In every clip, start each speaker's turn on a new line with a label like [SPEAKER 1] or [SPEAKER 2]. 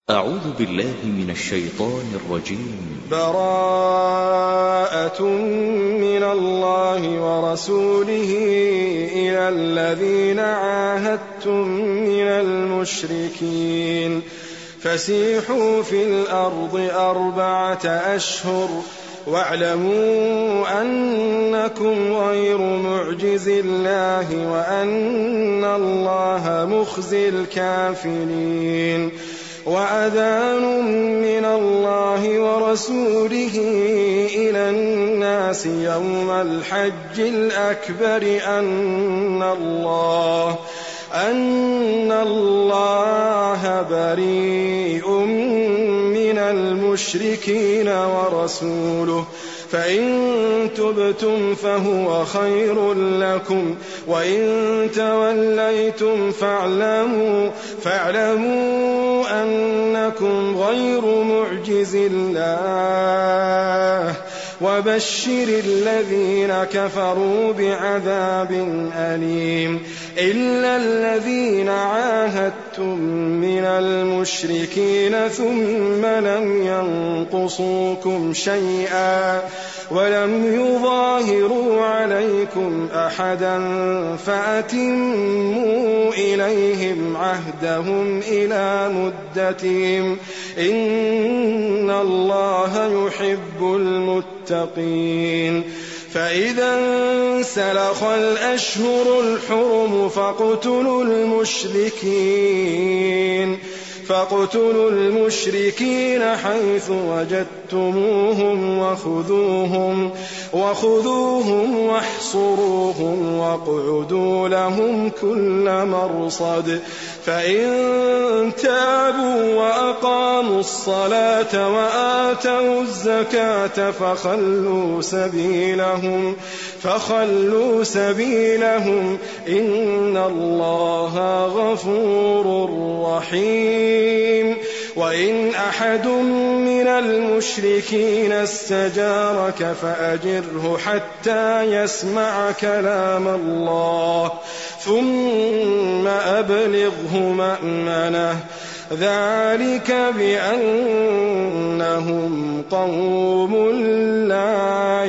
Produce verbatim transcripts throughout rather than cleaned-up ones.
[SPEAKER 1] أعوذ بالله من الشيطان الرجيم.
[SPEAKER 2] براءة من الله ورسوله إلى الذين عاهدتم من المشركين فسيحوا في الأرض أربعة أشهر واعلموا أنكم غير معجز الله وأن الله مخزي الكافرين. وأذان من الله ورسوله إلى الناس يوم الحج الأكبر أن الله أن الله بريء من المشركين ورسوله فإن تبتم فهو خير لكم وإن توليتم فاعلموا, فاعلموا أنكم غير معجز الله وبشر الذين كفروا بعذاب أليم. إلا الذين عاهدتم من المشركين ثم لم ينقصوكم شيئا ولم يظاهروا عليكم أحدا فأتموا إليهم عهدهم إلى مدتهم إن الله يحب المتقين. فإذا انسلخ الأشهر الحرم فاقتلوا المشركين فاقتلوا المشركين حيث وجدتموهم وخذوهم وخذوهم واحصروهم واقعدوا لهم كل مرصد. فإن تابوا وأقاموا الصلاة وآتوا الزكاة فخلوا سبيلهم فخلوا سبيلهم إن الله غفور رحيم. وإن أحد من المشركين استجارك فأجره حتى يسمع كلام الله ثم أبلغه مأمنه ذلك بأنهم قوم لا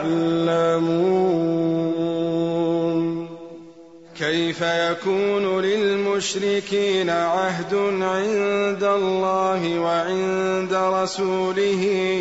[SPEAKER 2] يعلمون. كيف يكون للمشركين عهد عند الله وعند رسوله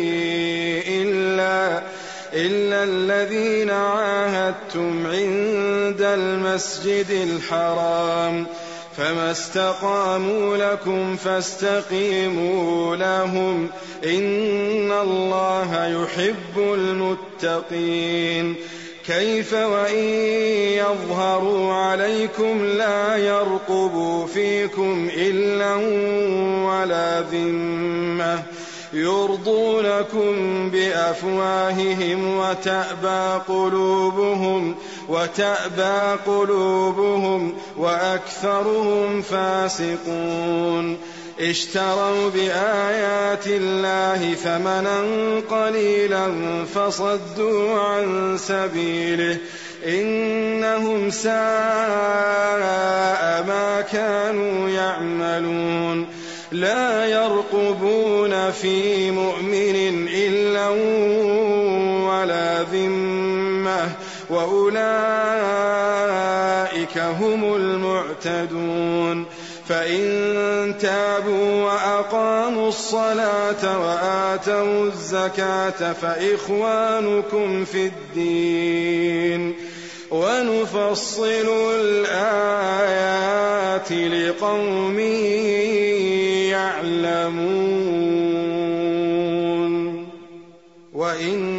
[SPEAKER 2] إلا إلا الذين عاهدتم عند المسجد الحرام فما استقاموا لكم فاستقيموا لهم إن الله يحب المتقين. كيف وإن يظهروا عليكم لا يرقبوا فيكم إلا ولا ذمة يرضونكم بأفواههم وتأبى قلوبهم وتأبى قلوبهم وأكثرهم فاسقون. اشتروا بآيات الله ثمنا قليلا فصدوا عن سبيله إنهم ساء ما كانوا يعملون. لا يرقبون في مؤمن إلا ولا ذمة وأولئك هم المعتدون. فإن تابوا وأقاموا الصلاة وآتوا الزكاة فإخوانكم في الدين ونفصل الآيات لقوم يعلمون. وإن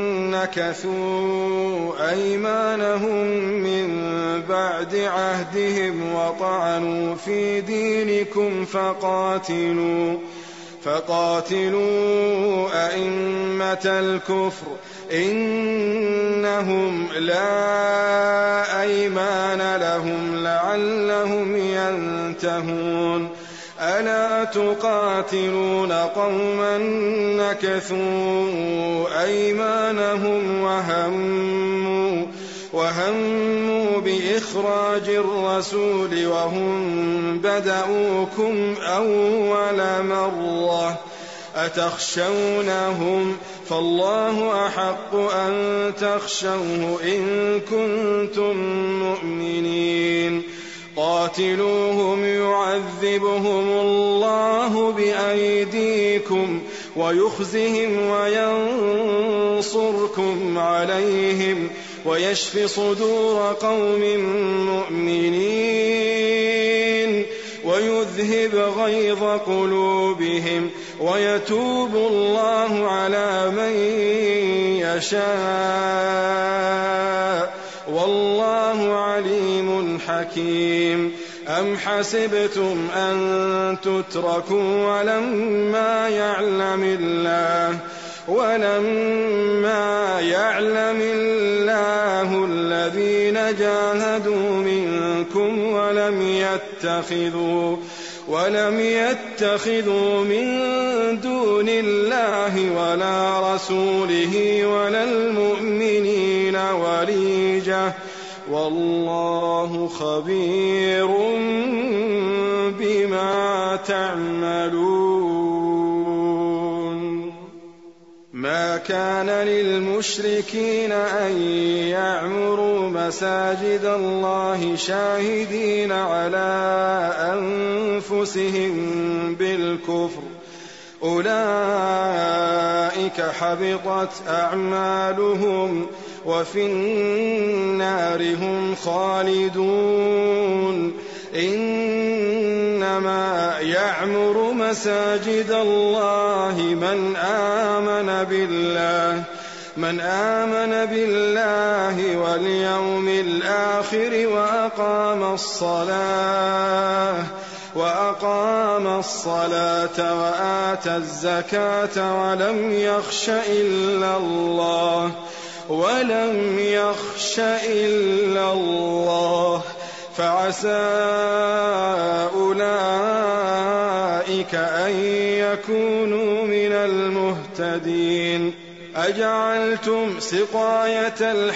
[SPEAKER 2] نكثوا أيمانهم من بعد عهدهم وطعنوا في دينكم فقاتلوا فقاتلوا أئمة الكفر إنهم لا أيمان لهم لعلهم ينتهون. ألا تقاتلون قوما نكثوا أيمانهم وهموا وهموا بإخراج إخراج الرسول وهم بدؤوكم أول مرة أتخشونهم فالله أحق أن تخشوه إن كنتم مؤمنين قاتلوهم يعذبهم الله بأيديكم ويخزهم وينصركم عليهم ويشف صدور قوم مؤمنين ويذهب غيظ قلوبهم ويتوب الله على من يشاء والله عليم حكيم أم حسبتم أن تتركوا ولما يعلم الله ولما يعلم الله الذين جاهدوا منكم ولم يتخذوا ولم يتخذوا من دون الله ولا رسوله ولا المؤمنين وليجة والله خبير بما تعملون ما كان للمشركين أن يعمروا مساجد الله شاهدين على أنفسهم بالكفر أولئك حبطت أعمالهم وفي النار هم خالدون إنما يعمر مساجد الله من آمن بالله من آمن بالله واليوم الآخر وأقام الصلاة وأقام الصلاة وآتى الزكاة ولم يخش إلا الله ولم يخش إلا الله فعسى أولئك أن يكونوا من المهتدين أجعلتم سقاية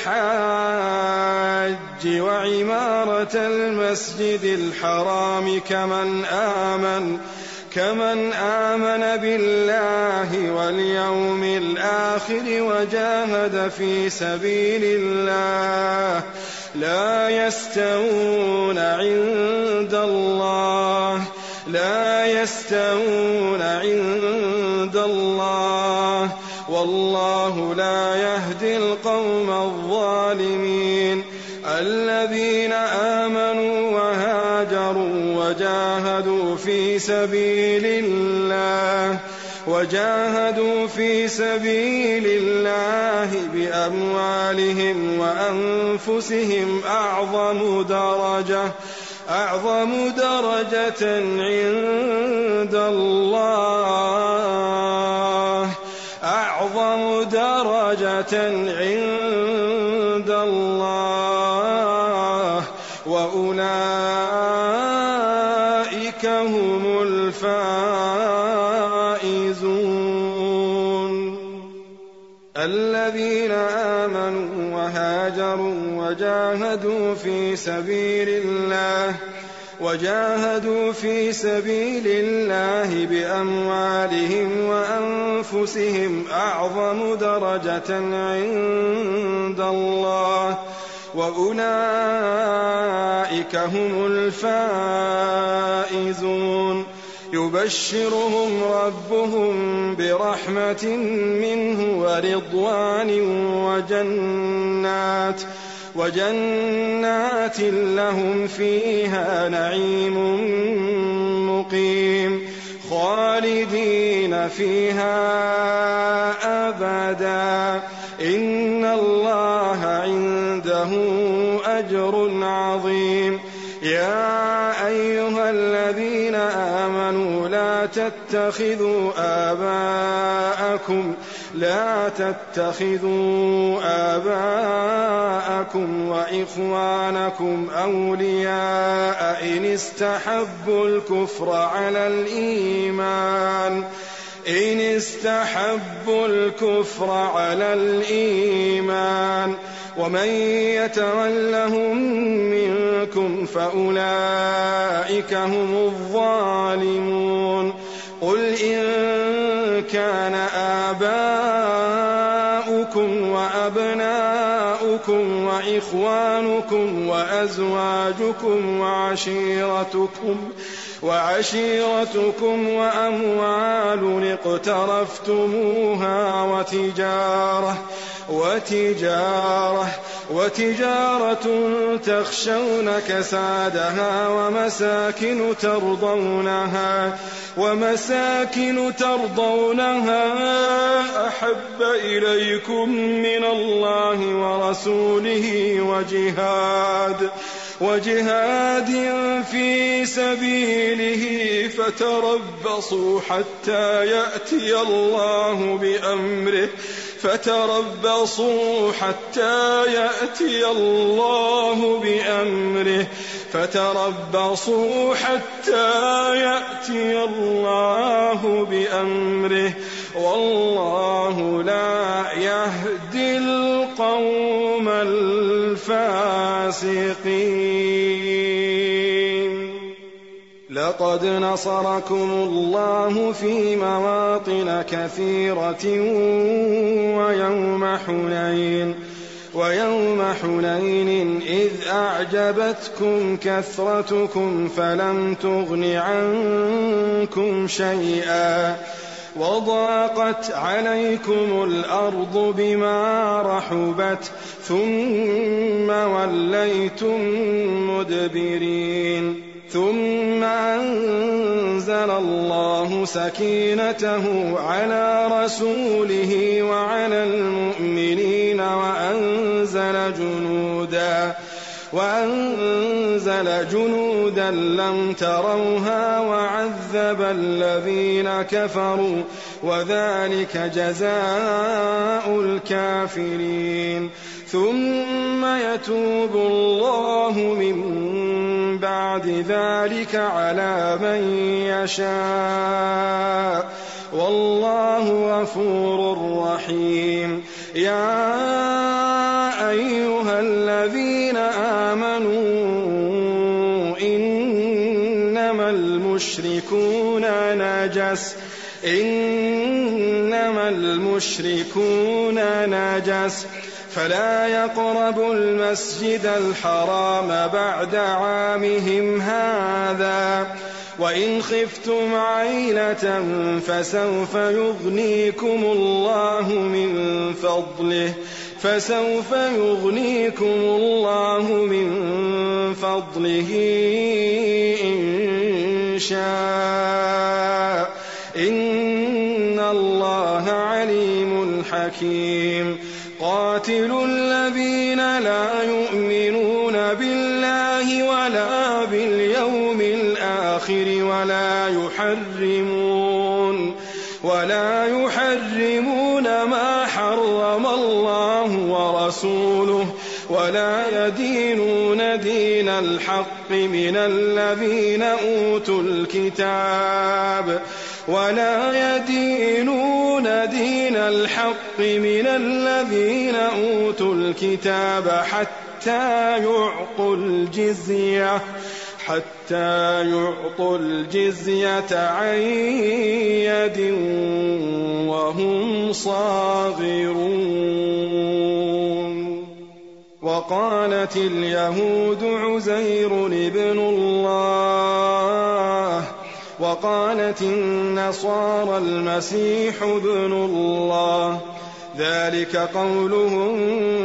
[SPEAKER 2] الحاج وعمارة المسجد الحرام كمن آمن كمن آمن بالله واليوم الآخر وجاهد في سبيل الله لا يستوون عند الله لا يستوون عند الله والله لا يهدي القوم الظالمين الذين آمنوا وهاجروا وجاهدوا في سبيل الله وجاهدوا في سبيل الله بأموالهم وأنفسهم أعظم درجة أعظم درجة عند الله أعظم درجة عند الله وأولئك هم الفائزون الذين آمنوا وهاجروا وجاهدوا في سبيل الله وجاهدوا في سبيل الله بأموالهم وأنفسهم أعظم درجة عند الله وأولئك هم الفائزون يبشرهم ربهم برحمة منه ورضوان وجنات وجنات لهم فيها نعيم مقيم خالدين فيها أبدا إن الله عنده أجر عظيم يا أيها الذين آمنوا لا تتخذوا آباءكم لا تتخذوا آباءكم وإخوانكم أولياء إن استحبوا الكفر على الإيمان إن استحبوا الكفر على الإيمان ومن يتولهم منكم فأولئك هم الظالمون قل إن كان آباؤكم وأبناؤكم وإخوانكم وأزواجكم وعشيرتكم وعشيرتكم وأموال اقترفتموها وتجارة وتجارة وتجارة تخشون كسادها ومساكن ترضونها ومساكن ترضونها أحب إليكم من الله ورسوله وجهاد وجهاد في سبيله فتربصوا حتى يأتي الله بأمره فتربصوا حتى يأتي الله بأمره فتربصوا حتى يأتي الله بأمره والله لا يهدي القوم الفاسقين. لقد نصركم الله في مواطن كثيرة ويوم حنين ويوم حنين إذ أعجبتكم كثرتكم فلم تغن عنكم شيئا وضاقت عليكم الأرض بما رحبت ثم وليتم مدبرين ثم أنزل الله سكينته على رسوله وعلى المؤمنين وأنزل جنودا وأنزل جنودا لم تروها وعذب الذين كفروا وذلك جزاء الكافرين. ثم يتوب الله من بعد ذلك على من يشاء والله غفور رحيم. يا أيها الذين آمنوا إنما المشركون نجس إنما المشركون نجس فلا يقربوا المسجد الحرام بعد عامهم هذا وإن خفتم عيلة فسوف يغنيكم الله من فضله فسوف يغنيكم الله من فضله إن شاء إن الله عليم حكيم. قاتلوا الذين لا يؤمنون بالله ولا باليوم الآخر ولا يحرمون ولا يحرمون ما حرم الله ورسوله ولا يدينون دين الحق من الذين أوتوا الكتاب ولا يدينون دين الحق من الذين أوتوا الكتاب حتى يعطوا الجزية حتى يعطوا الجزية عن يد وهم صاغرون. وقالت اليهود عزير ابن الله وقالت النصارى المسيح ابن الله ذلك قولهم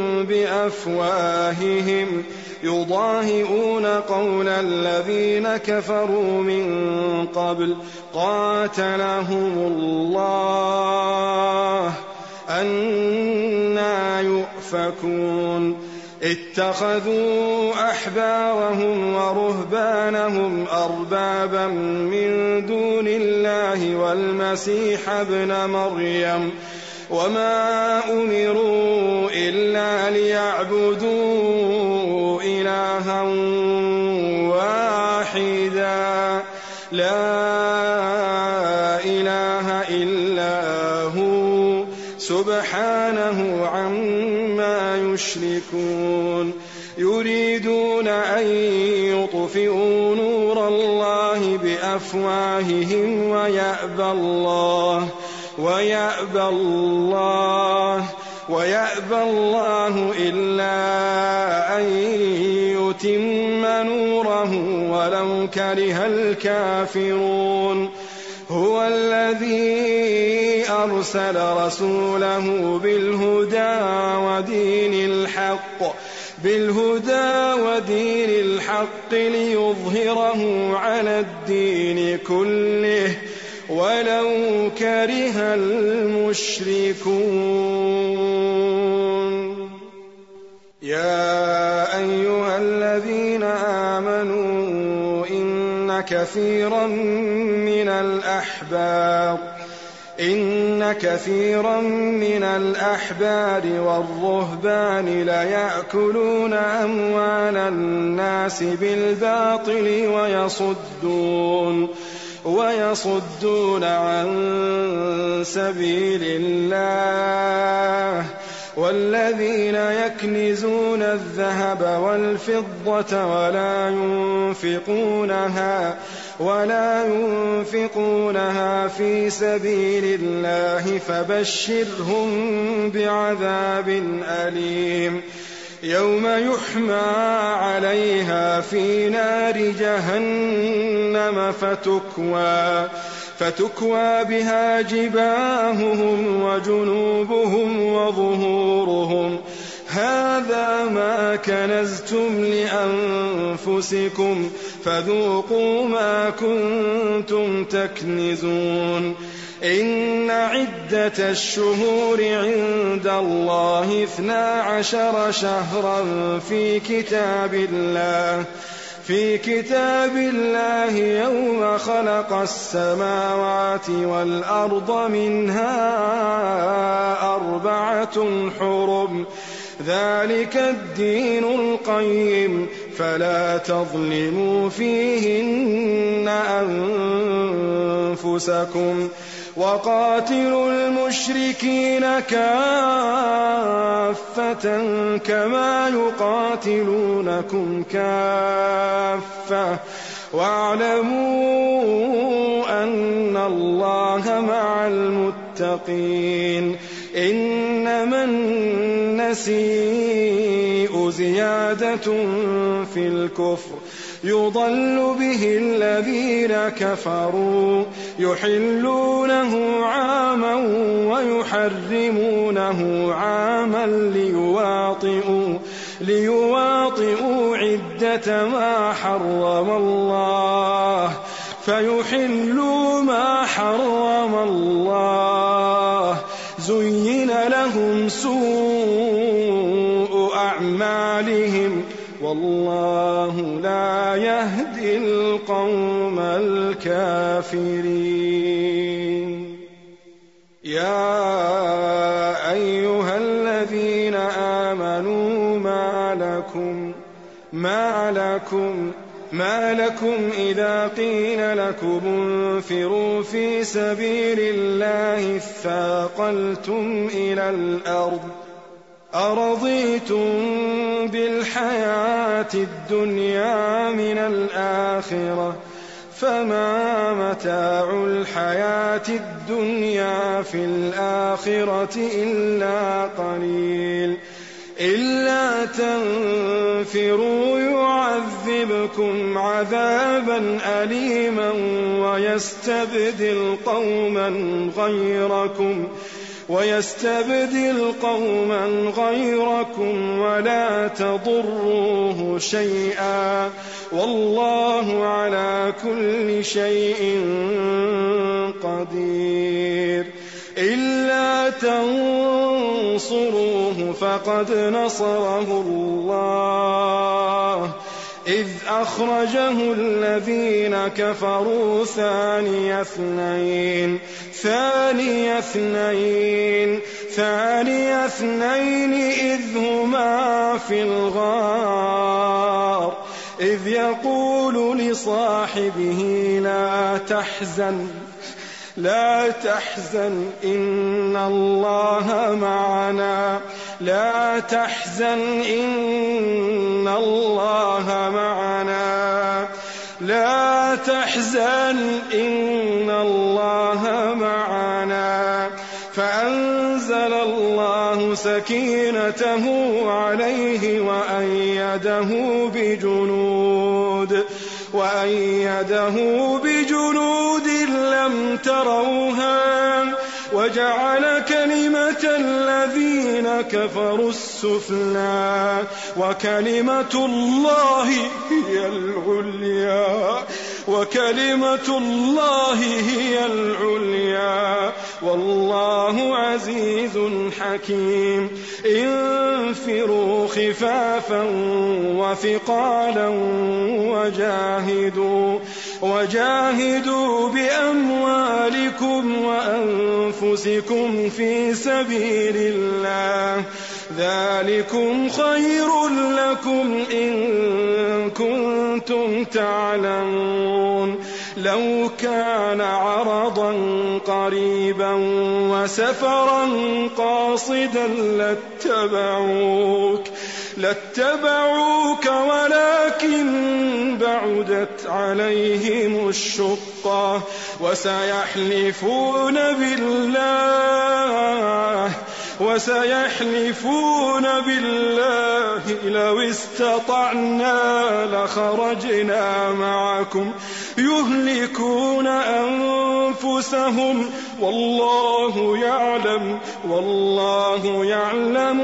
[SPEAKER 2] بأفواههم يضاهئون قول الذين كفروا من قبل قاتلهم الله أنى يؤفكون. اتخذوا أحبارهم ورهبانهم أربابا من دون الله والمسيح ابن مريم وما أمروا إلا ليعبدوا إلها واحدا لا إله إلا هو سبحانه عما يشركون يريدون أن يطفئوا نور الله بأفواههم ويأبى الله ويأبى الله ويأبى الله إلا أن يتم نوره ولو كره الكافرون هو الذي أرسل رسوله بالهدى ودين الحق بالهدى ودين الحق ليظهره على الدين كله ولو كره المشركون يا أيها الذين آمنوا إن كثيرا من الأحبار إن كثيرا من الأحبار والرهبان ليأكلون أموال الناس بالباطل ويصدون ويصدون عن سبيل الله والذين يكنزون الذهب والفضة ولا ينفقونها ولا ينفقونها في سبيل الله فبشرهم بعذاب أليم يوم يحمى عليها في نار جهنم فتكوى فتكوى بها جباههم وجنوبهم وظهورهم هذا ما كنزتم لأنفسكم فذوقوا ما كنتم تكنزون إن عدة الشهور عند الله اثنا عشر شهرا في كتاب الله في كتاب الله يوم خلق السماوات والأرض منها أربعة حرم ذلك الدين القيم فلا تظلموا فيهن أنفسكم وقاتلوا المشركين كافة كما يقاتلونكم كافة واعلموا أن الله مع المتقين إنما النسيء زيادة في الكفر يضل به الذين كفروا يحلونه عاما ويحرمونه عاما ليواطئوا ليواطئوا عدة ما حرم الله فيحلوا ما حرم الله زين لهم سوء أعمالهم والله لا يهدي القوم الكافرين يا أيها الذين آمنوا ما لكم ما لكم ما لكم إذا قيل لكم انفروا في سبيل الله اثاقلتم إلى الأرض أرضيتم بالحياة الدنيا من الآخرة فما متاع الحياة الدنيا في الآخرة إلا قليل إلا تنفروا يعذبكم عذابا أليما ويستبدل قوما غيركم ويستبدل قوما غيركم ولا تضروه شيئا والله على كل شيء قدير إلا تنصروه فقد نصره الله إذ أخرجه الذين كفروا ثاني اثنين ثاني اثنين ثاني اثنين إذ هما في الغار إذ يقول لصاحبه لا تحزن لا تحزن إن الله معنا لا تحزن إن الله معنا لا تحزن إن الله معنا فأنزل الله سكينته عليه وأيده بجنود وأيده بجنود لم تروها وجعل كلمة الذين كفروا السفلى وكلمة الله هي العليا وكلمة الله هي العليا والله عزيز حكيم انفروا خفافا وثقالا وجاهدوا وجاهدوا بأموالكم وأنفسكم في سبيل الله ذلكم خير لكم إن كنتم تعلمون لو كان عرضا قريبا وسفرا قاصدا لاتبعوك لاتبعوك ولكن بعدت عليهم الشقة وسيحلفون بالله وسيحلفون بالله لو استطعنا لخرجنا معكم يهلكون أنفسهم والله يعلم والله يعلم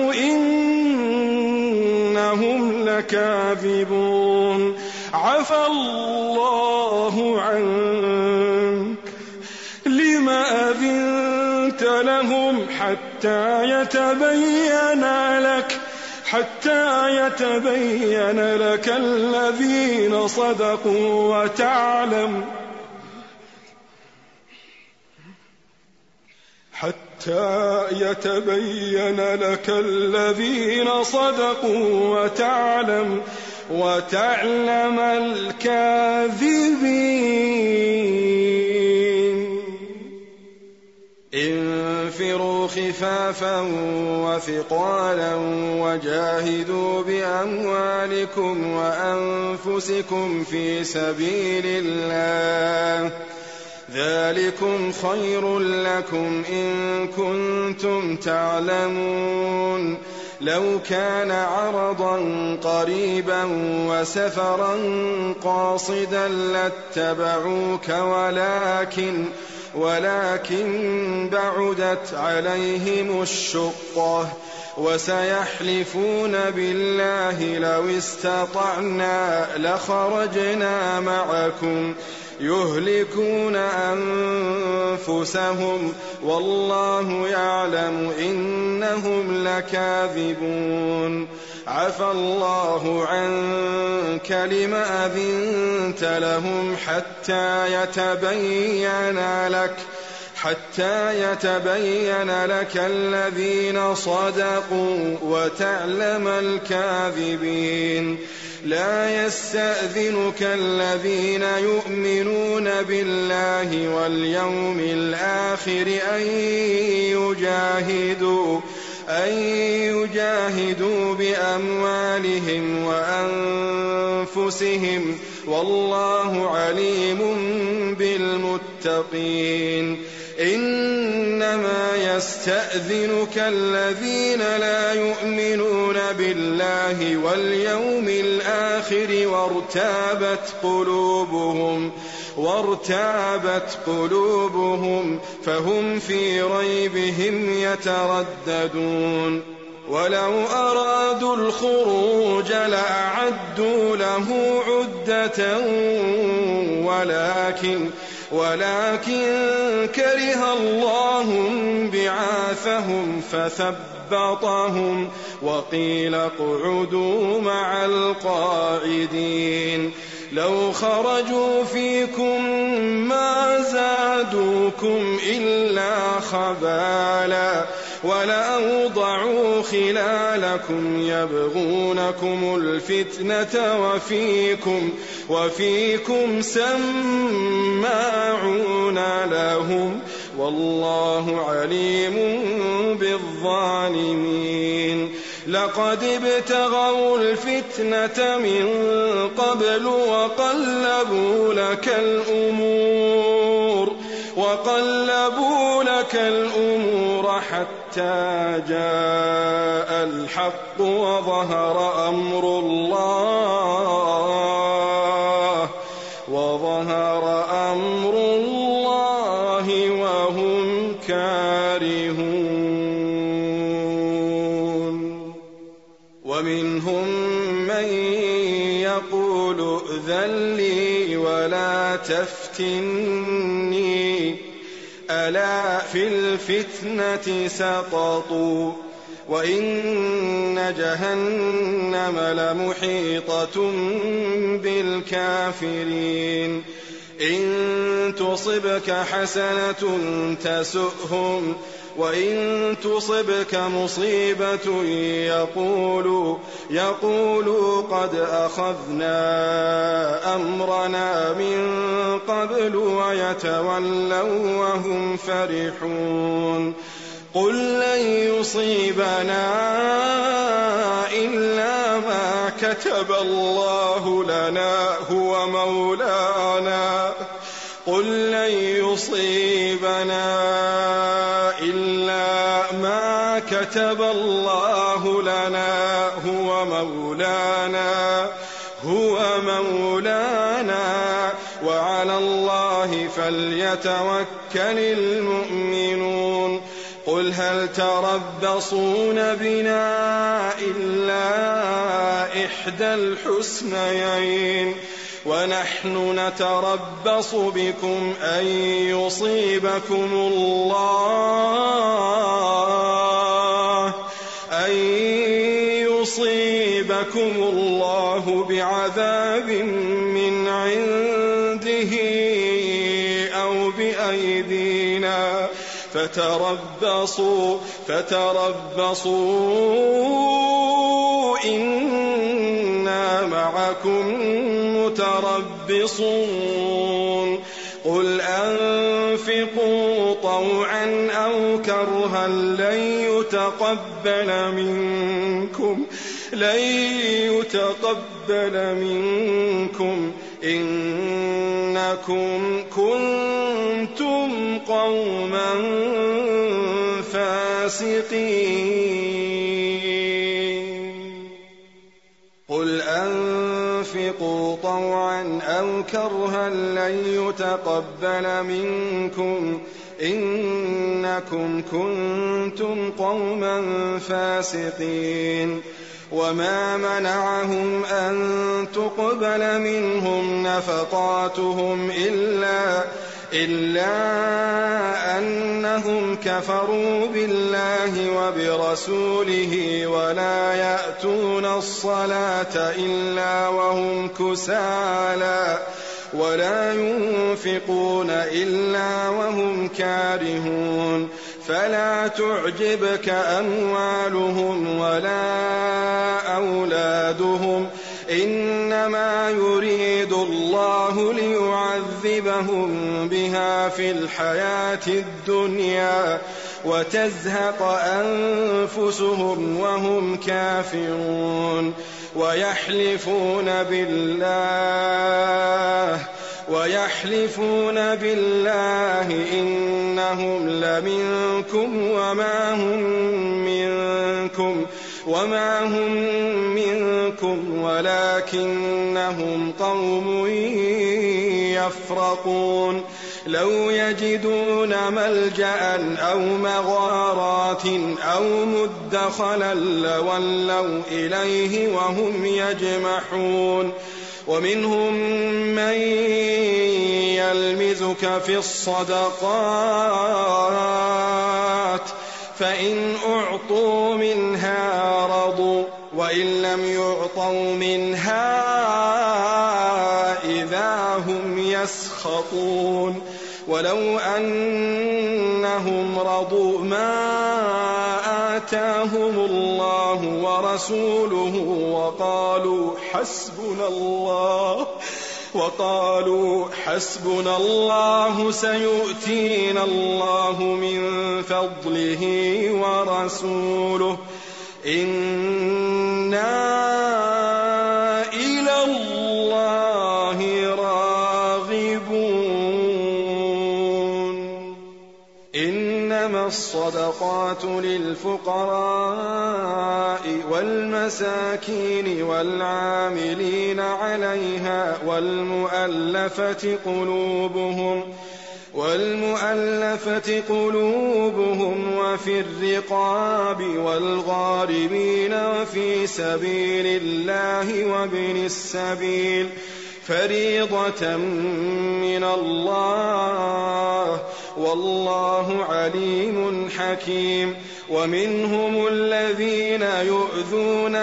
[SPEAKER 2] إنهم لكاذبون عفى الله عنك لم أذنت لهم حتى يتبين لك حتى يتبين لك الذين صدقوا وتعلم حتى يتبين لك الذين صدقوا وتعلم وتعلم الكاذبين انفروا خفافا وثقالا وجاهدوا بأموالكم وأنفسكم في سبيل الله ذلكم خير لكم إن كنتم تعلمون لو كان عرضا قريبا وسفرا قاصدا لاتبعوك ولكن ولكن بعدت عليهم الشقة وسيحلفون بالله لو استطعنا لخرجنا معكم يهلكون أنفسهم والله يعلم إنهم لكاذبون عفى الله عنك لم أذنت لهم حتى يتبين لك حتى يتبين لك الذين صدقوا وتعلم الكاذبين لا يستأذنك الذين يؤمنون بالله واليوم الآخر أن يجاهدوا أن يجاهدوا بأموالهم وأنفسهم والله عليم بالمتقين إنما يستأذنك الذين لا يؤمنون بالله واليوم الآخر وارتابت قلوبهم وارتابت قلوبهم فهم في ريبهم يترددون ولو أرادوا الخروج لأعدوا له عدة ولكن ولكن كره الله بعاثهم فثبطهم وقيل اقعدوا مع القاعدين لو خرجوا فيكم ما زادوكم إلا خبالا ولأوضعوا خلالكم يبغونكم الفتنة وفيكم وفيكم سماعون لهم والله عليم بالظالمين. لقد ابتغوا الفتنة من قبل وقلبوا لك الأمور وقلبوا لك الأمور حتى جاء الحق وظهر أمر الله وظهر أمر الله وهم كارهون. ومنهم من يقول ائذن لي ولا تفتني ألا في الفتنة سقطوا وإن جهنم لمحيطة بالكافرين. إن تصبك حسنة تسؤهم وإن تصبك مصيبة يقولوا, يقولوا قد أخذنا أمرنا من قبل ويتولوا وهم فرحون. قل لن يصيبنا إلا ما كتب الله لنا هو مولانا قل لن يصيبنا إلا ما كتب الله لنا هو مولانا هو مولانا وعلى الله فليتوكل المؤمنون. قل هل تربصون بنا إلا إحدى الحسنيين ونحن نتربص بكم أن يصيبكم الله أن يصيبكم الله بعذاب من عنده أو بأيدينا فتربصوا فتربصوا إنا معكم متربصون. قل أنفقوا طوعا أو كرها لن يتقبل منكم لن يتقبل منكم إنكم كنتم قوما فاسقين. قل أنفقوا طوعا أو كرها لن يتقبل منكم إنكم كنتم قوما فاسقين. وما منعهم أن تقبل منهم نفقاتهم إلا إلا أنهم كفروا بالله وبرسوله ولا يأتون الصلاة إلا وهم كسالى ولا ينفقون إلا وهم كارهون. فلا تعجبك أموالهم ولا أولادهم إنما يريد الله ليعذبهم بها في الحياة الدنيا وتزهق أنفسهم وهم كافرون. ويحلفون بالله ويحلفون بالله إنهم لمنكم وما هم منكم وما هم منكم ولكنهم قوم يفرقون. لو يجدون ملجأ أو مغارات أو مدخلا لولوا إليه وهم يجمحون. ومنهم من يلمزك في الصدقات فإن أعطوا منها رضوا وإن لم يعطوا منها إذا هم يسخطون. ولو أنهم رضوا ما آتاهم الله ورسوله وقالوا حسبنا الله وقالوا حسبنا الله سيؤتينا الله من فضله ورسوله إنا إلى الله راغبون. إنما الصدقات للفقراء والمساكين والعاملين عليها والمؤلفة قلوبهم والمؤلفة قلوبهم وفي الرقاب والغارمين وفي سبيل الله وابن السبيل فريضة من الله والله عليم حكيم. ومنهم الذين يؤذون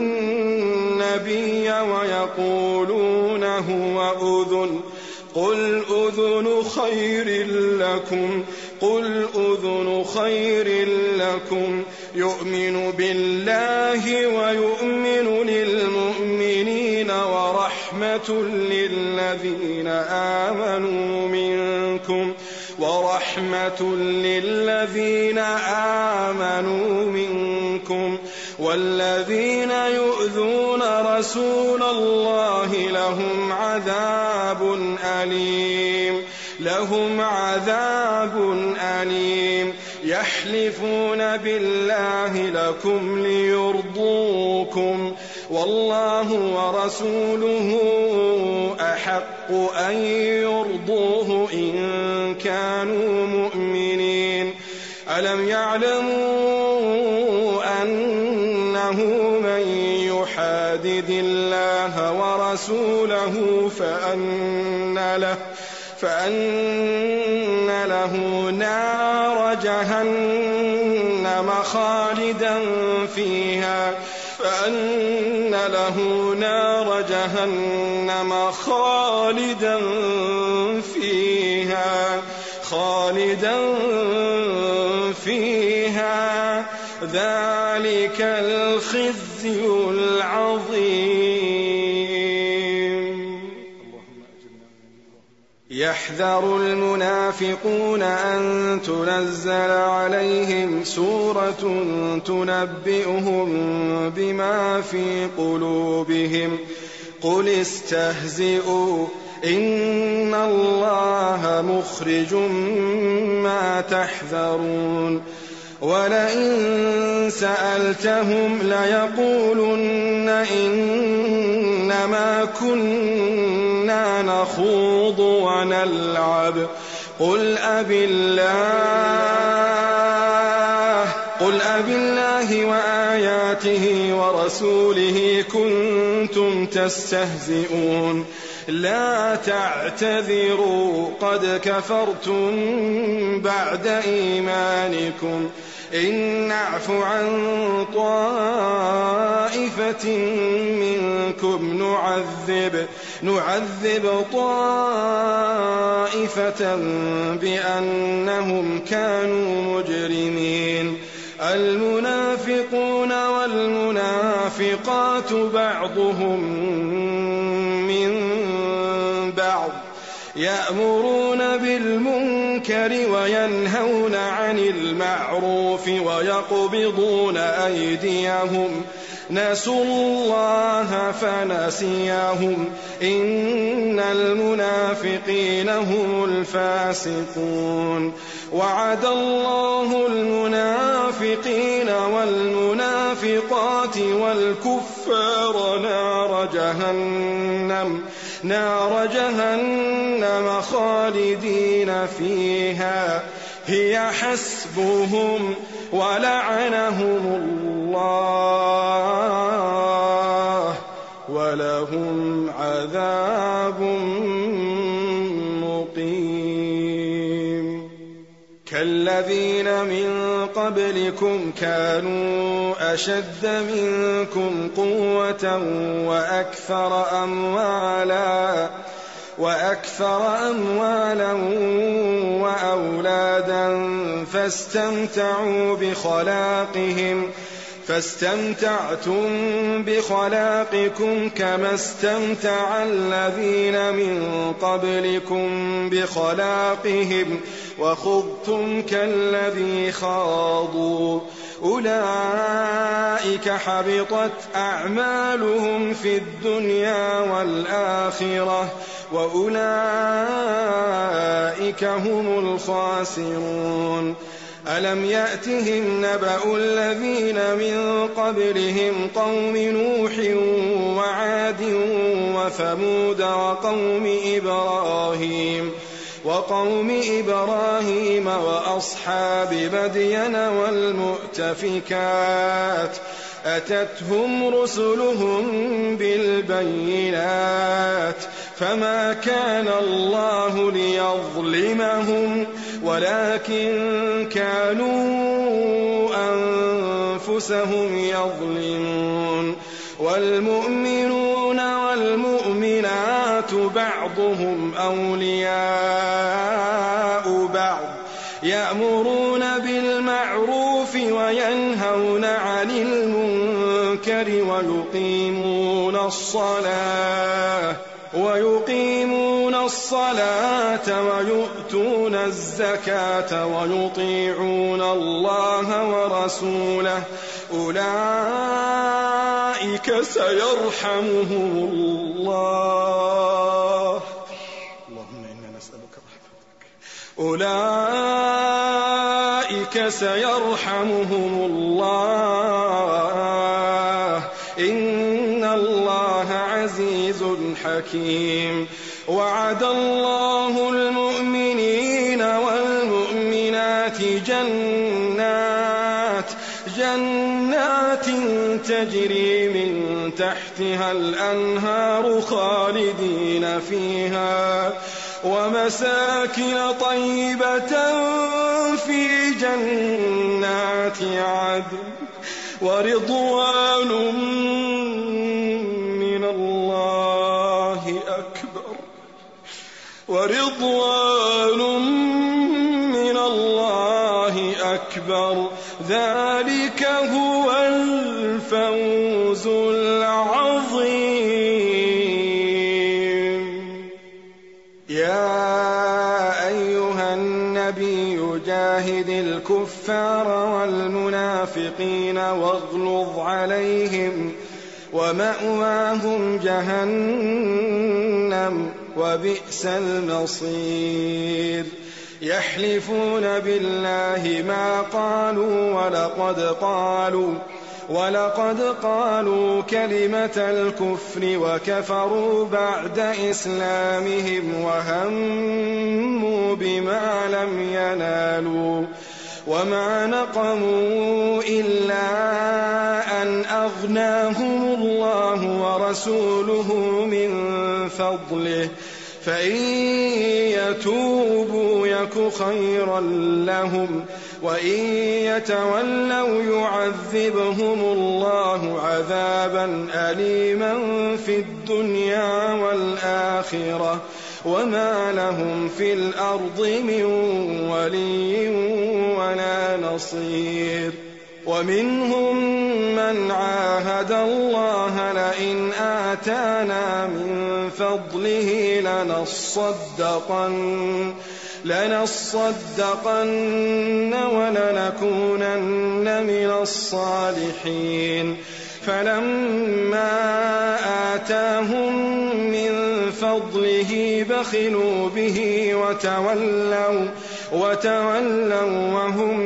[SPEAKER 2] النبي ويقولون هو أذن قل أذن خير لكم قل أذن خير لكم يؤمن بالله ويؤمن للمؤمنين ورحمة للذين آمنوا منكم ورحمة للذين آمنوا منكم والذين يؤذون رسول الله لهم عذاب أليم لهم عذاب أليم. يحلفون بالله لكم ليرضوكم والله ورسوله أحق أن يرضوه إن كانوا مؤمنين. ألم يعلموا أنه من يحادد الله ورسوله فأن له فأن له نار جهنم خالدا فيها فأن له نار جهنم خالدا فيها خالدا فيها ذلك الخزي العظيم. يحذر المنافقون أن تنزل عليهم سورة تنبئهم بما في قلوبهم قل استهزئوا إن الله مخرج ما تحذرون. ولئن سألتهم ليقولن إنما كنا نخوض ونلعب قل أبي الله قل أبي الله وآياته ورسوله كنتم تستهزئون لا تعتذروا قد كفرتم بعد إيمانكم إن نعف عن طائفة منكم نعذب نعذب طائفة بأنهم كانوا مجرمين. المنافقون والمنافقات بعضهم من بعض يأمرون بالمنكر وينهون عن المعروف ويقبضون أيديهم نسوا الله فنسيهم إن المنافقين هم الفاسقون. وعد الله المنافقين والمنافقات والكفار نار جهنم نار جهنم خالدين فيها هي حسبهم ولعنهم الله ولهم عذاب مقيم. كالذين من قبلكم كانوا أشد منكم قوة وأكثر أموالا وأكثر أموالا وأولادا فاستمتعوا بخلاقهم فاستمتعتم بخلاقكم كما استمتع الذين من قبلكم بخلاقهم وخضتم كالذي خاضوا أولئك حبطت أعمالهم في الدنيا والآخرة وأولئك هم الخاسرون. ألم يأتهم نبأ الذين من قبلهم قوم نوح وعاد وثمود وقوم إبراهيم وقوم إبراهيم وأصحاب مدين والمؤتفكات أتتهم رسلهم بالبينات فما كان الله ليظلمهم ولكن كانوا أنفسهم يظلمون. والمؤمنون والمؤمنات بعضهم أولياء بعض يأمرون بالمعروف وينهون عن المنكر ويقيمون الصلاة ويقيمون الصلاة ويؤتون الزكاة ويطيعون الله ورسوله أولئك سيرحمهم الله. اللهم إنا نسألك رحمتك. أولئك سيرحمهم الله إن الله عزيز حكيم. وعد الله المؤمنين والمؤمنات جنات جنات تجري من تحتها الأنهار خالدين فيها ومساكن طيبة في جنات عدن ورضوان من الله أكبر ورضوان من الله أكبر ذلك هو الفوز العظيم. يا أيها النبي جاهد الكفار والمنافقين واغلظ عليهم ومأواهم جهنم وبئس المصير. يحلفون بالله ما قالوا ولقد قالوا ولقد قالوا كلمة الكفر وكفروا بعد إسلامهم وهموا بما لم ينالوا وما نقموا إلا أن أغناهم الله ورسوله من فضله فإن يتوبوا يك خيرا لهم وإن يتولوا يعذبهم الله عذابا أليما في الدنيا والآخرة وما لهم في الأرض من ولي ولا نصير. ومنهم من عاهد الله لئن آتانا من فضله لنصدقن لنصدقن ولنكونن من الصالحين فلما آتاهم من فضله بخلوا به وتولوا وتولوا وهم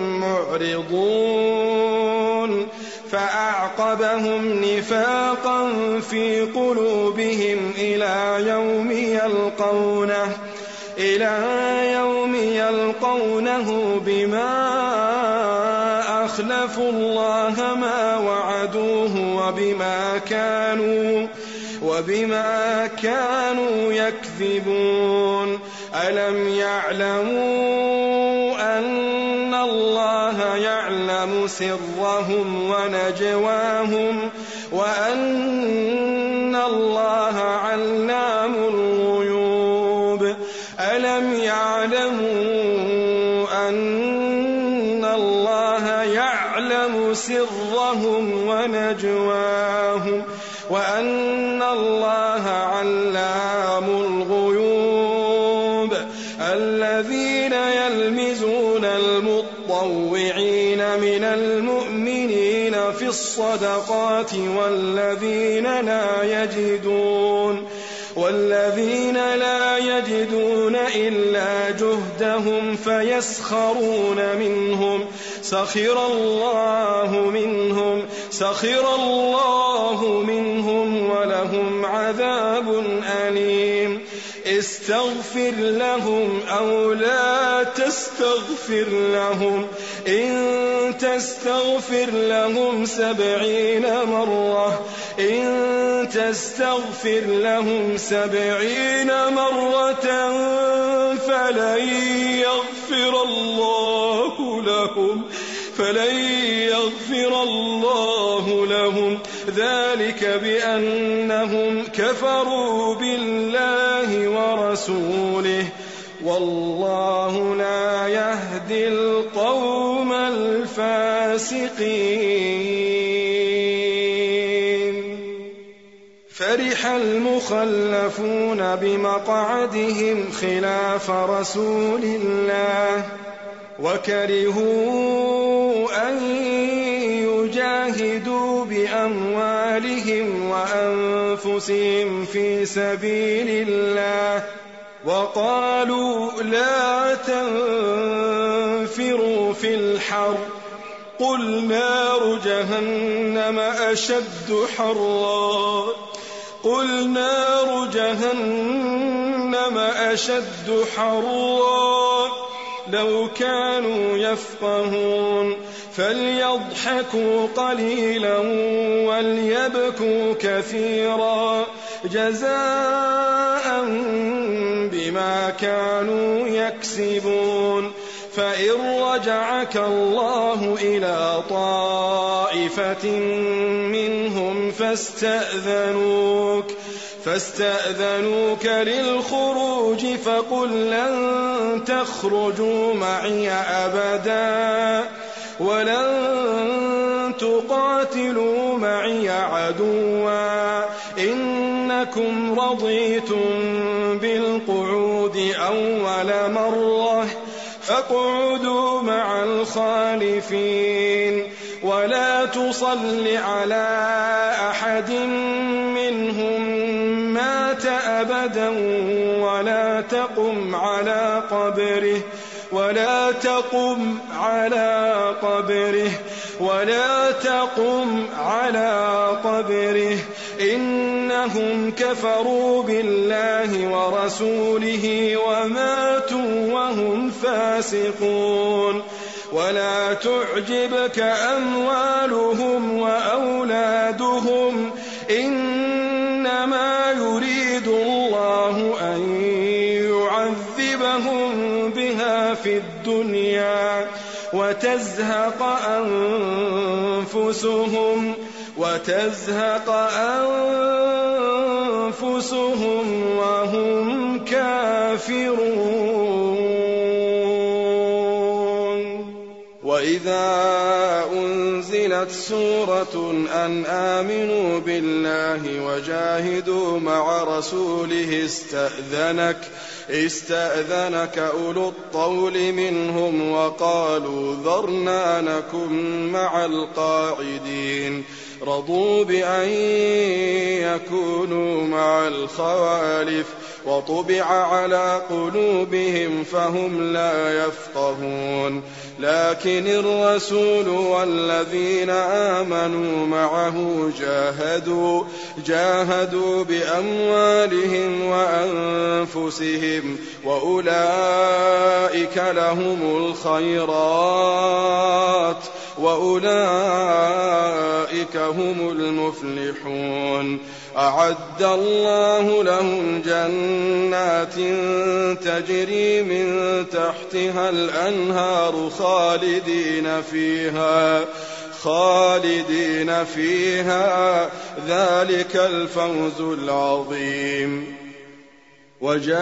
[SPEAKER 2] معرضون فأعقبهم نفاقا في قلوبهم إلى يوم يلقونه إلى يوم يلقونه بما أخلفوا الله ما وعدوه وبما كانوا وبما كانوا يكذبون. ألم يعلموا أن الله يعلم سرهم ونجواهم وأن الله علام الغيوب. ألم يعلموا أن الله يعلم سرهم ونجواهم وأن الله علام الغيوب. الذين يلمزون المطوعين من المؤمنين في الصدقات والذين لا يجدون والذين لا يجدون إلا جهدهم فيسخرون منهم سخر الله منهم سخر الله منهم ولهم عذاب أليم. استغفر لهم أو لا تستغفر لهم إن تستغفر لهم سبعين مرة إن تستغفر لهم سبعين مرة فلن يغفر الله لهم فلن يغفر الله لهم ذلك بأنهم كفروا بالله ورسوله والله لا يهدي القوم الفاسقين. فرح المخلفون بمقعدهم خلاف رسول الله وكرهوا أن يجاهدوا بأموالهم وأنفسهم في سبيل الله وقالوا لا تنفروا في الحر قل نار جهنم أشد حرا قل نار جهنم أشد حرا لو كانوا يفقهون فليضحكوا قليلا وليبكوا كثيرا جزاء بما كانوا يكسبون. فإن رجعك الله إلى طائفة منهم فاستأذنوك فاستأذنوك للخروج فقل لن تخرجوا معي أبدا ولن تقاتلوا معي عدوا إنكم رضيتم بالقعود أول مرة فاقعدوا مع الخالفين ولا تصل على أحد منهم مات أبدا ولا تقم على قبره ولا تقم على قبره ولا تقم على قبره إنهم كفروا بالله ورسوله وماتوا وهم فاسقون. ولا تعجبك أموالهم وأولادهم إنما يريد الله أن يعذبهم بها في الدنيا وتزهق أنفسهم وتزهق أنفسهم وهم كافرون. وإذا أنزلت سورة أن آمنوا بالله وجاهدوا مع رسوله استأذنك استأذنك أولو الطول منهم وقالوا ذرنا نكن مع القاعدين رضوا بأن يكونوا مع الخوالف وطبع على قلوبهم فهم لا يفقهون. لكن الرسول والذين آمنوا معه جاهدوا جاهدوا بأموالهم وأنفسهم وأولئك لهم الخيرات وأولئك هم المفلحون. أعد الله لهم جنات تجري من تحتها الأنهار خالدين فيها خالدين فيها ذلك الفوز العظيم. وجاء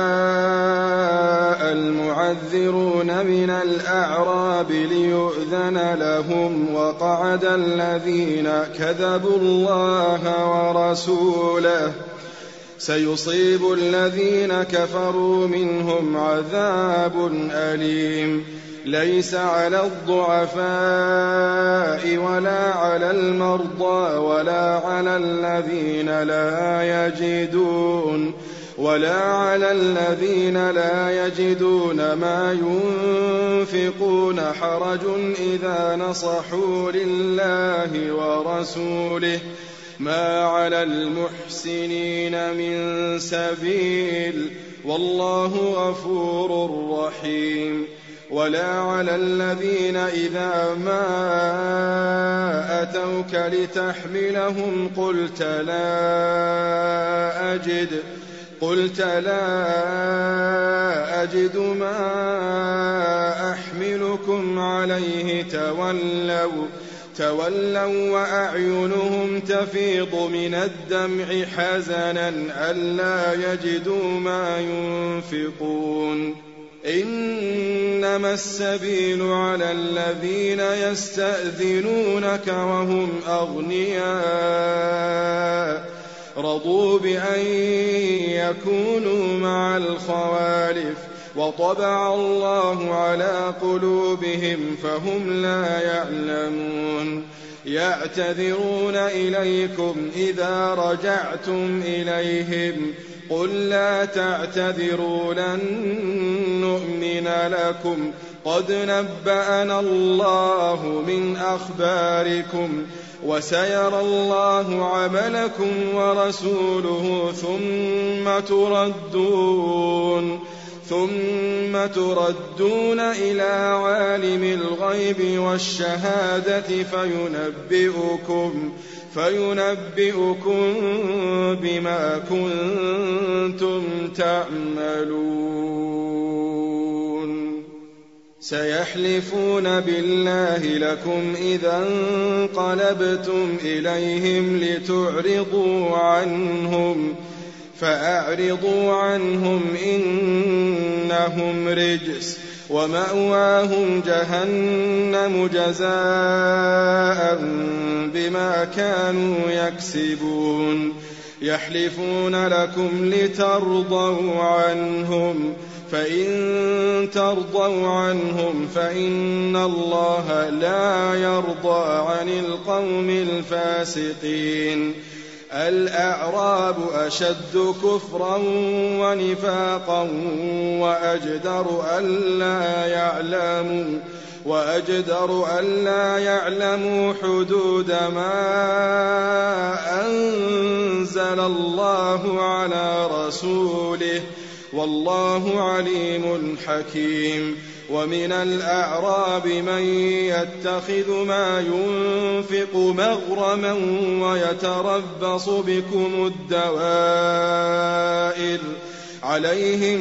[SPEAKER 2] المعذرون من الأعراب ليؤذن لهم وقعد الذين كذبوا الله ورسوله سيصيب الذين كفروا منهم عذاب أليم ليس على الضعفاء ولا على المرضى ولا على الذين لا يجدون ولا على الذين لا يجدون ما ينفقون حرج إذا نصحوا لله ورسوله ما على المحسنين من سبيل والله غفور رحيم ولا على الذين إذا ما أتوك لتحملهم قلت لا أجد قلت لا أجد ما أحملكم عليه تولوا تولوا وأعينهم تفيض من الدمع حزنا ألا يجدوا ما ينفقون إنما السبيل على الذين يستأذنونك وهم أغنياء رضوا بأن يكونوا مع الخوالف وطبع الله على قلوبهم فهم لا يعلمون يعتذرون إليكم إذا رجعتم إليهم قل لا تعتذروا لن نؤمن لكم قد نبأنا الله من أخباركم وسيرى الله عملكم ورسوله ثم تردون ثم تردون إلى عالم الغيب والشهادة فينبئكم فينبئكم بما كنتم تعملون سيحلفون بالله لكم إذا انقلبتم إليهم لتعرضوا عنهم فأعرضوا عنهم إنهم رجس ومأواهم جهنم جزاء بما كانوا يكسبون يحلفون لكم لترضوا عنهم فإن ترضوا عنهم فإن الله لا يرضى عن القوم الفاسقين الأعراب أشد كفرا ونفاقا وأجدر ألا يعلموا وأجدر ألا يعلموا حدود ما أنزل الله على رسوله والله عليم حكيم ومن الأعراب من يتخذ ما ينفق مغرما ويتربص بكم الدوائر عليهم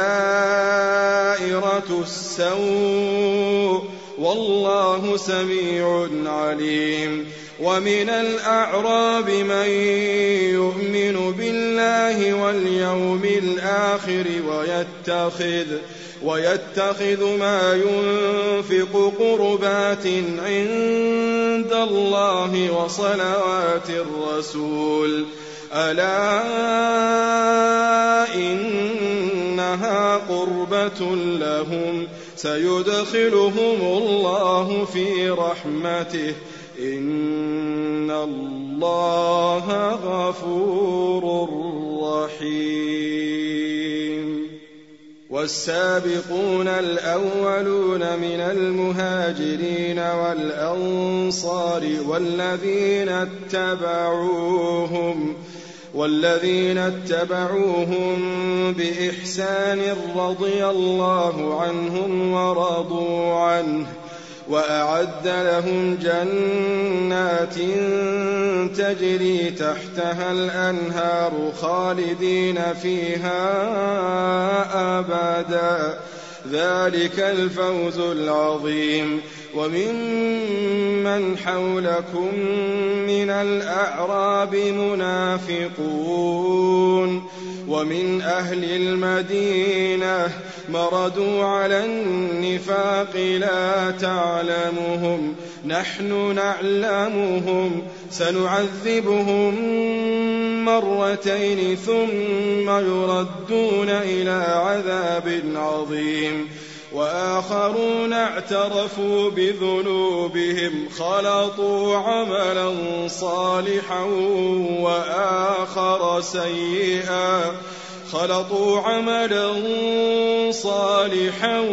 [SPEAKER 2] دائرة السوء والله سميع عليم ومن الأعراب من يؤمن بالله واليوم الآخر ويتخذ ويتخذ ما ينفق قربات عند الله وصلوات الرسول ألا إنها قربة لهم سيدخلهم الله في رحمته إن الله غفور رحيم والسابقون الأولون من المهاجرين والأنصار والذين اتبعوهم والذين اتبعوهم بإحسان رضي الله عنهم ورضوا عنه وأعد لهم جنات تجري تحتها الأنهار خالدين فيها أبدا ذلك الفوز العظيم. وممن حولكم من الأعراب منافقون ومن أهل المدينة مردوا على النفاق لا تعلمهم نحن نعلمهم سنعذبهم مرتين ثم يردون إلى عذاب عظيم. وآخرون اعترفوا بذنوبهم خلطوا عملا صالحا وآخر سيئا خلطوا عملا صالحا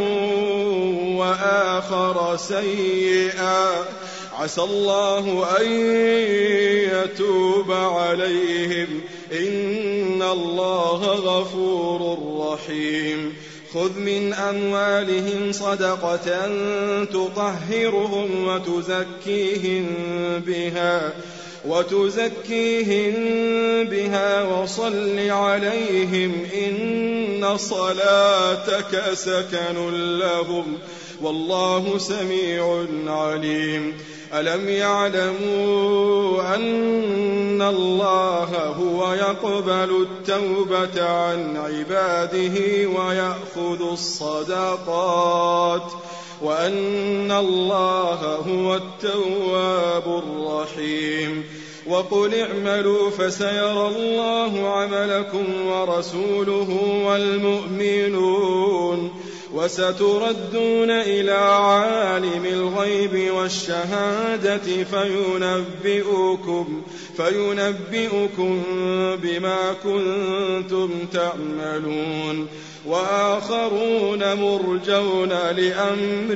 [SPEAKER 2] وآخر سيئا عسى الله أن يتوب عليهم إن الله غفور رحيم. خذ من أموالهم صدقة تطهرهم وتزكيهم بها وتزكيهم بها وصل عليهم إن صلاتك سكن لهم والله سميع عليم. ألم يعلموا أن الله هو يقبل التوبة عن عباده ويأخذ الصدقات وأن الله هو التواب الرحيم. وقل اعملوا فسيرى الله عملكم ورسوله والمؤمنون وستردون إلى عالم الغيب والشهادة فينبئكم, فينبئكم بما كنتم تعملون. وآخرون مرجون لأمر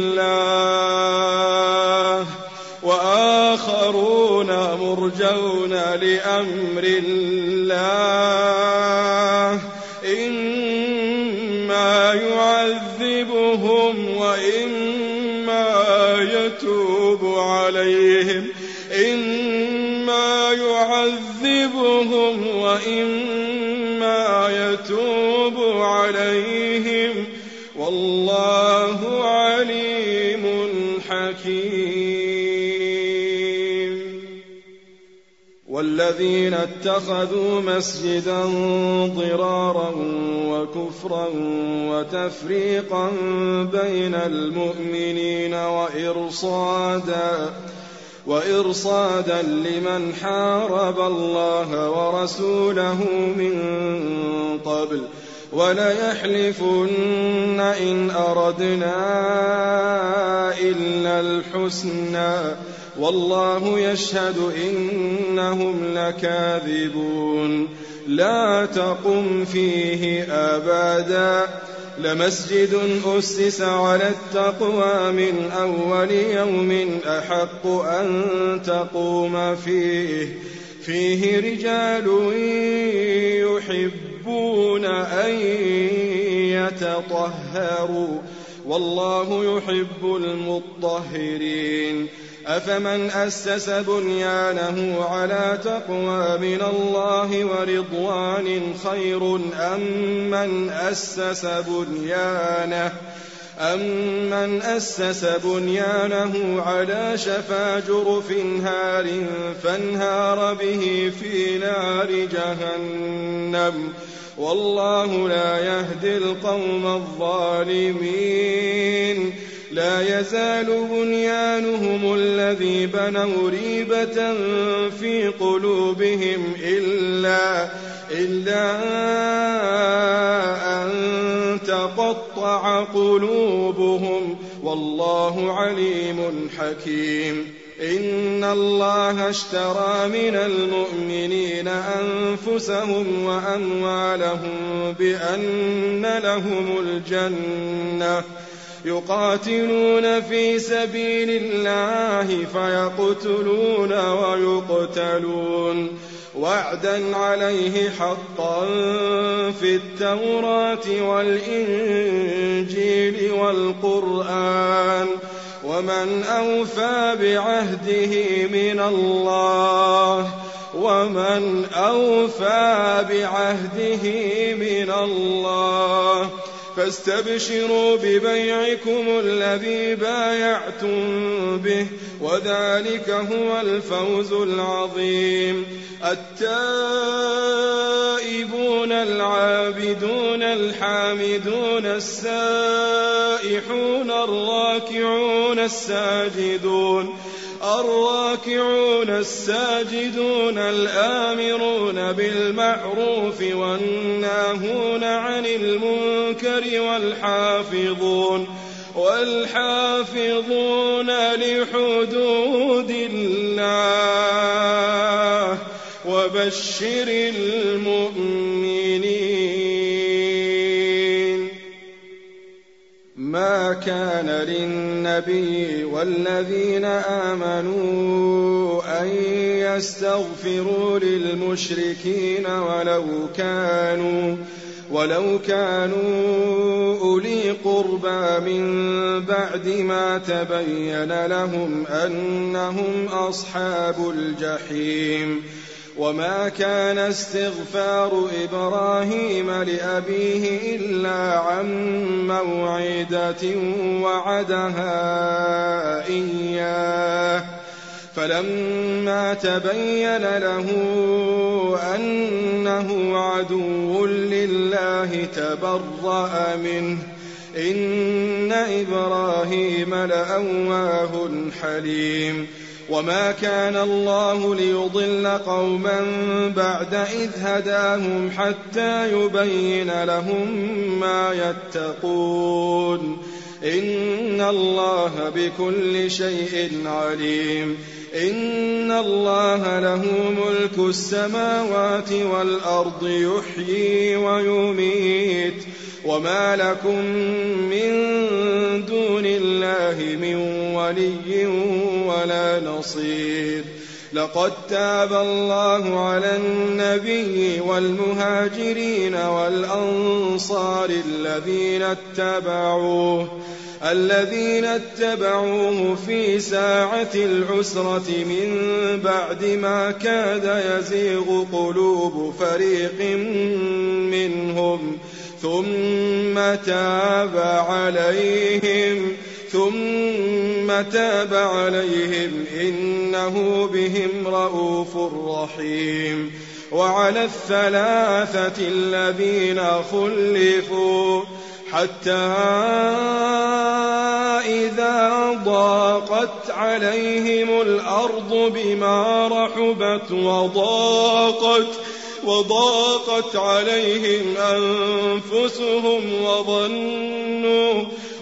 [SPEAKER 2] الله وآخرون مرجون لأمر الله إما يعذبهم وإما يتوب عليهم إما يعذبهم وإما يتوب عليهم والله عليم حكيم. والذين اتخذوا مسجدا ضرارا وكفرا وتفريقا بين المؤمنين وإرصادا وإرصادا لمن حارب الله ورسوله من قبل وليحلفن إن أردنا إلا الحسنى والله يشهد إنهم لكاذبون. لا تقم فيه أبدا لمسجد أسس على التقوى من أول يوم أحق أن تقوم فيه فيه رجال يحبون أن يتطهروا والله يحب المطهرين. أفمن أسس بنيانه على تقوى من الله ورضوان خير أم من أسس بنيانه أمن أسس بنيانه على شفا جرف هار فانهار به في نار جهنم والله لا يهدي القوم الظالمين. لا يزال بنيانهم الذي بنوا ريبة في قلوبهم إلا, إلا أن تقطع قلوبهم والله عليم حكيم. إن الله اشترى من المؤمنين أنفسهم وأموالهم بأن لهم الجنة يقاتلون في سبيل الله فيقتلون ويقتلون وعدا عليه حقا في التوراة والإنجيل والقرآن ومن أوفى بعهده من الله ومن أوفى بعهده من الله فاستبشروا ببيعكم الذي بايعتم به وذلك هو الفوز العظيم. التائبون العابدون الحامدون السائحون الراكعون الساجدون الراكعون الساجدون الآمرون بالمعروف والناهون عن المنكر والحافظون والحافظون لحدود الله وبشر المؤمنين. ما كان للنبي والذين آمنوا أن يستغفروا للمشركين ولو كانوا ولو كانوا أولي قربى من بعد ما تبين لهم أنهم أصحاب الجحيم. وما كان استغفار إبراهيم لأبيه إلا عن موعدة وعدها إياه فلما تبين له أنه عدو لله تبرأ منه إن إبراهيم لأواه حليم. وما كان الله ليضل قوما بعد إذ هداهم حتى يبين لهم ما يتقون إن الله بكل شيء عليم. إن الله له ملك السماوات والأرض يحيي ويميت وما لكم من دون الله من ولي ولا نصير. لقد تاب الله على النبي والمهاجرين والأنصار الذين اتبعوه الذين اتبعوه في ساعة العسرة من بعد ما كاد يزيغ قلوب فريق منهم ثم تاب عليهم ثم تاب عليهم إنه بهم رءوف رحيم. وعلى الثلاثة الذين خلفوا حتى إذا ضاقت عليهم الأرض بما رحبت وضاقت وضاقت عليهم أنفسهم وظنوا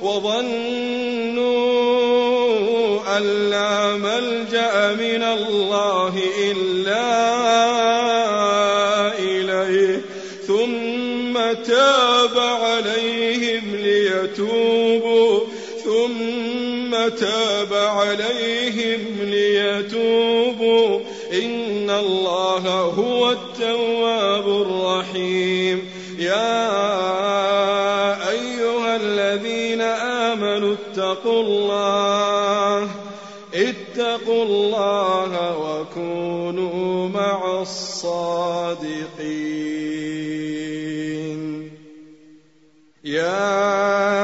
[SPEAKER 2] وظنوا أن لا ملجأ من الله إلا إليه ثم تاب عليهم ليتوبوا ثم تاب عليهم ليتوبوا إن الله هو التواب الرحيم. يا أيها الذين آمنوا اتقوا الله اتقوا الله وكونوا مع الصادقين. يا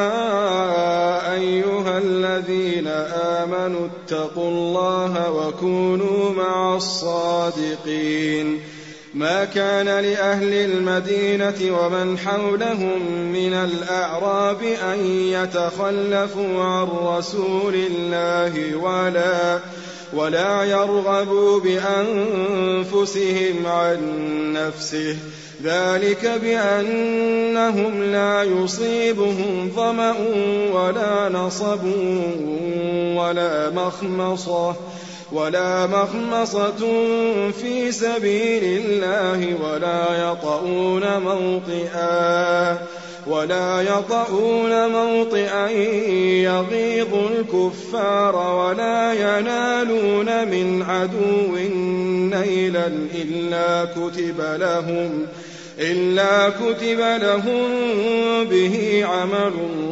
[SPEAKER 2] أيها الذين آمنوا اتقوا الله وكونوا مع الصادقين. ما كان لأهل المدينة ومن حولهم من الأعراب أن يتخلفوا عن رسول الله ولا ولا يرغبوا بأنفسهم عن نفسه ذلك بأنهم لا يصيبهم ظمأ ولا نصب ولا مخمصة ولا مخمصة في سبيل الله ولا يطؤون موطئا ولا يطؤون موطئا يغيظ الكفار ولا ينالون من عدو نيلا إلا كتب لهم إلا كتب لهم به عمل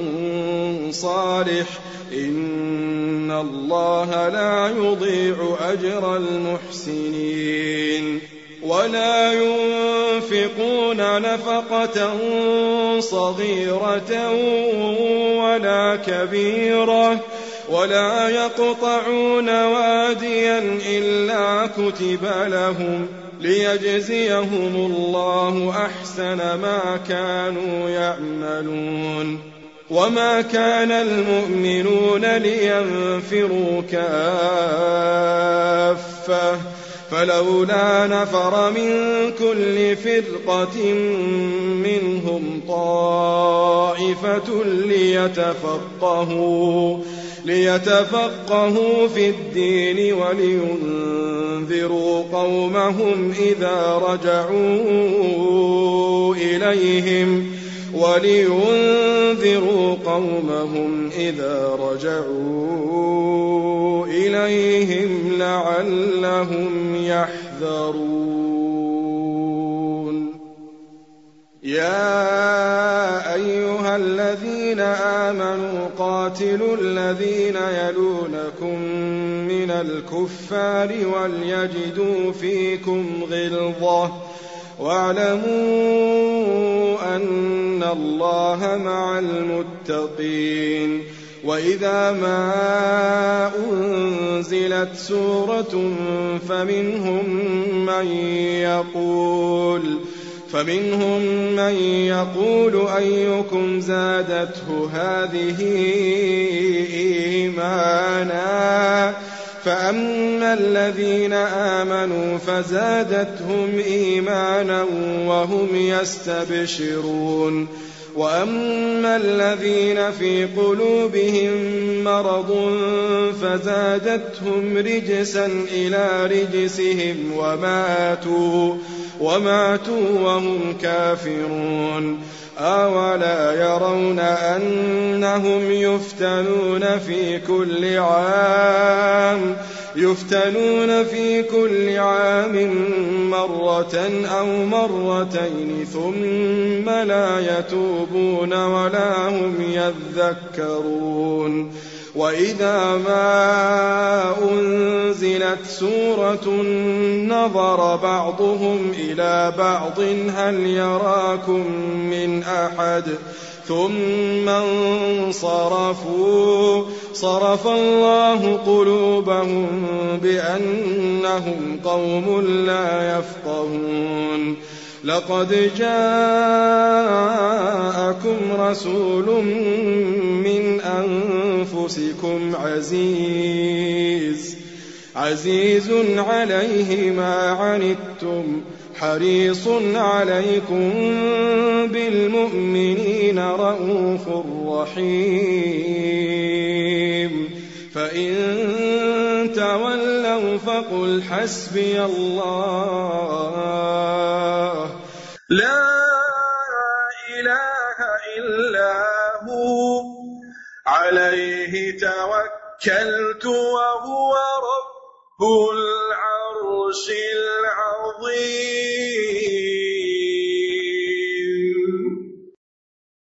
[SPEAKER 2] صالح إن الله لا يضيع أجر المحسنين. ولا ينفقون نفقة صغيرة ولا كبيرة ولا يقطعون واديا إلا كتب لهم ليجزيهم الله أحسن ما كانوا يعملون. وما كان المؤمنون لينفروا كافة فلولا نفر من كل فرقة منهم طائفة ليتفقهوا ليتفقهوا في الدين ولينذروا قومهم إذا رجعوا إليهم ولينذروا قومهم إذا رجعوا إليهم لعلهم يحذرون. يا أيها الذين آمنوا قاتلوا الذين يلونكم من الكفار وليجدوا فيكم غلظة واعلموا أن الله مع المتقين. وإذا ما أنزلت سورة فمنهم من يقول فمنهم من يقول أيكم زادته هذه إيمانا فأما الذين آمنوا فزادتهم إيمانا وهم يستبشرون وأما الذين في قلوبهم مرض فزادتهم رجسا إلى رجسهم وماتوا وماتوا وهم كافرون. أولا يرون أنهم يفتنون في كل عام يفتنون في كل عام مرة أو مرتين ثم لا يتوبون ولا هم يذكرون. وإذا ما أنزلت سورة نظر بعضهم إلى بعض هل يراكم من أحد ثم انصرفوا صرف الله قلوبهم بأنهم قوم لا يفقهون. لقد جاءكم رسول من أنفسكم عزيز عزيز عليه ما عنتم حريص عليكم بالمؤمنين رءوف رحيم. فإن تولوا فقل حسبي الله لا إله إلا هو عليه توكلت وهو رب العرش العظيم.